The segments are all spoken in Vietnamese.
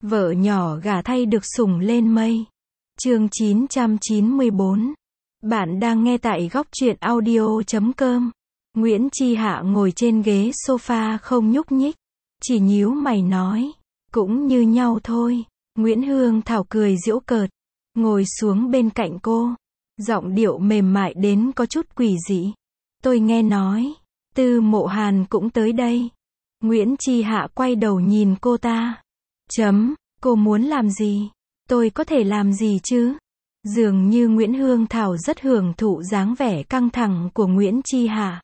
Vợ nhỏ gả thay được sủng lên mây. Chương 994. Bạn đang nghe tại góc truyện audio.com. Nguyễn Chi Hạ ngồi trên ghế sofa không nhúc nhích, chỉ nhíu mày nói, cũng như nhau thôi. Nguyễn Hương Thảo cười giễu cợt, ngồi xuống bên cạnh cô, giọng điệu mềm mại đến có chút quỷ dị. Tôi nghe nói, Tư Mộ Hàn cũng tới đây. Nguyễn Chi Hạ quay đầu nhìn cô ta. Cô muốn làm gì? Tôi có thể làm gì chứ? Dường như Nguyễn Hương Thảo rất hưởng thụ dáng vẻ căng thẳng của Nguyễn Chi Hạ.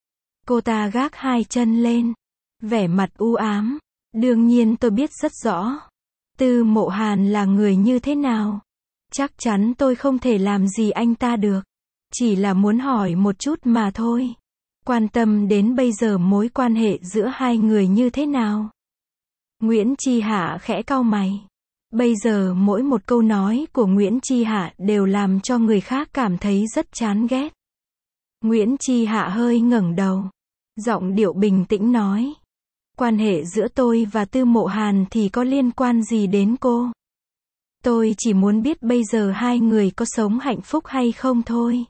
Cô ta gác hai chân lên, vẻ mặt u ám. Đương nhiên tôi biết rất rõ, Tư Mộ Hàn là người như thế nào. Chắc chắn tôi không thể làm gì anh ta được. Chỉ là muốn hỏi một chút mà thôi. Quan tâm đến bây giờ mối quan hệ giữa hai người như thế nào. Nguyễn Chi Hạ khẽ cau mày. Bây giờ mỗi một câu nói của Nguyễn Chi Hạ đều làm cho người khác cảm thấy rất chán ghét. Nguyễn Chi Hạ hơi ngẩng đầu, giọng điệu bình tĩnh nói. Quan hệ giữa tôi và Tư Mộ Hàn thì có liên quan gì đến cô? Tôi chỉ muốn biết bây giờ hai người có sống hạnh phúc hay không thôi.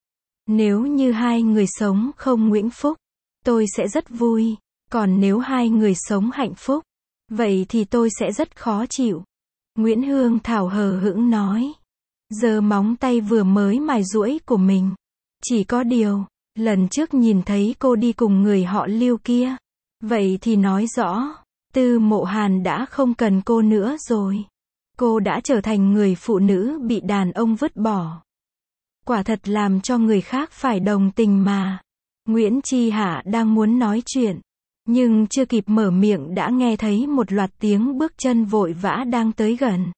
Nếu như hai người sống không hạnh phúc, tôi sẽ rất vui. Còn nếu hai người sống hạnh phúc, vậy thì tôi sẽ rất khó chịu. Nguyễn Hương Thảo hờ hững nói, giơ móng tay vừa mới mài duỗi của mình. Chỉ có điều, lần trước nhìn thấy cô đi cùng người họ Lưu kia. Vậy thì nói rõ, Tư Mộ Hàn đã không cần cô nữa rồi. Cô đã trở thành người phụ nữ bị đàn ông vứt bỏ. Quả thật làm cho người khác phải đồng tình mà. Nguyễn Chi Hạ đang muốn nói chuyện, nhưng chưa kịp mở miệng đã nghe thấy một loạt tiếng bước chân vội vã đang tới gần.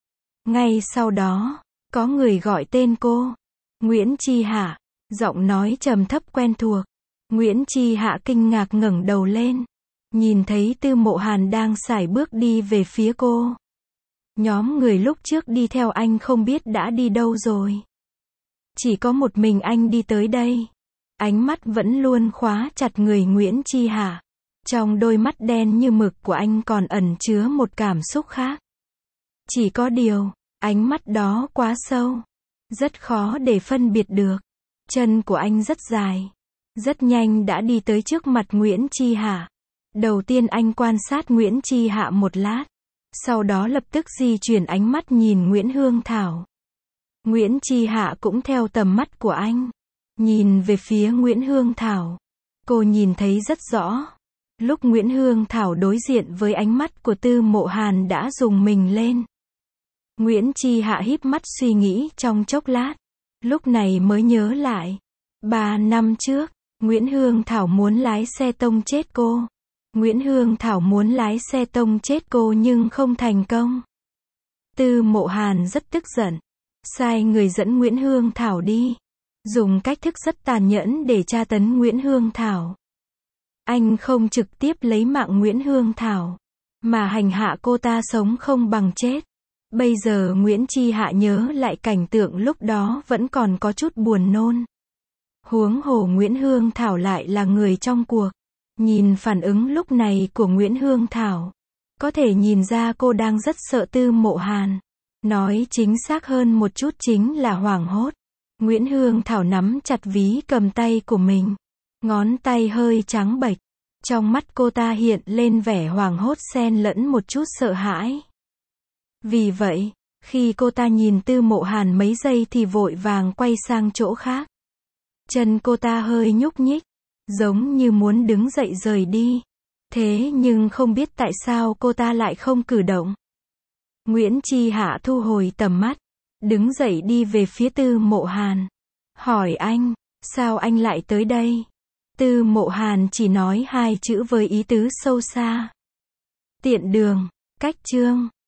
Ngay sau đó, có người gọi tên cô. Nguyễn Chi Hạ, giọng nói trầm thấp quen thuộc. Nguyễn Chi Hạ kinh ngạc ngẩng đầu lên, nhìn thấy Tư Mộ Hàn đang sải bước đi về phía cô. Nhóm người lúc trước đi theo anh không biết đã đi đâu rồi. Chỉ có một mình anh đi tới đây. Ánh mắt vẫn luôn khóa chặt người Nguyễn Chi Hạ. Trong đôi mắt đen như mực của anh còn ẩn chứa một cảm xúc khác. Chỉ có điều, ánh mắt đó quá sâu, rất khó để phân biệt được. Chân của anh rất dài, rất nhanh đã đi tới trước mặt Nguyễn Chi Hạ. Đầu tiên anh quan sát Nguyễn Chi Hạ một lát, sau đó lập tức di chuyển ánh mắt nhìn Nguyễn Hương Thảo. Nguyễn Chi Hạ cũng theo tầm mắt của anh, nhìn về phía Nguyễn Hương Thảo. Cô nhìn thấy rất rõ, lúc Nguyễn Hương Thảo đối diện với ánh mắt của Tư Mộ Hàn đã rùng mình lên. Nguyễn Chi Hạ híp mắt suy nghĩ trong chốc lát, lúc này mới nhớ lại. 3 năm trước, Nguyễn Hương Thảo muốn lái xe tông chết cô. Nguyễn Hương Thảo muốn lái xe tông chết cô nhưng không thành công. Tư Mộ Hàn rất tức giận, sai người dẫn Nguyễn Hương Thảo đi, dùng cách thức rất tàn nhẫn để tra tấn Nguyễn Hương Thảo. Anh không trực tiếp lấy mạng Nguyễn Hương Thảo, mà hành hạ cô ta sống không bằng chết. Bây giờ Nguyễn Chi Hạ nhớ lại cảnh tượng lúc đó vẫn còn có chút buồn nôn. Huống hồ Nguyễn Hương Thảo lại là người trong cuộc. Nhìn phản ứng lúc này của Nguyễn Hương Thảo, có thể nhìn ra cô đang rất sợ Tư Mộ Hàn. Nói chính xác hơn một chút chính là hoảng hốt. Nguyễn Hương Thảo nắm chặt ví cầm tay của mình, ngón tay hơi trắng bệch. Trong mắt cô ta hiện lên vẻ hoảng hốt xen lẫn một chút sợ hãi. Vì vậy, khi cô ta nhìn Tư Mộ Hàn mấy giây thì vội vàng quay sang chỗ khác. Chân cô ta hơi nhúc nhích, giống như muốn đứng dậy rời đi. Thế nhưng không biết tại sao cô ta lại không cử động. Nguyễn Chi Hạ thu hồi tầm mắt, đứng dậy đi về phía Tư Mộ Hàn. Hỏi anh, sao anh lại tới đây? Tư Mộ Hàn chỉ nói hai chữ với ý tứ sâu xa. Tiện đường, cách chương.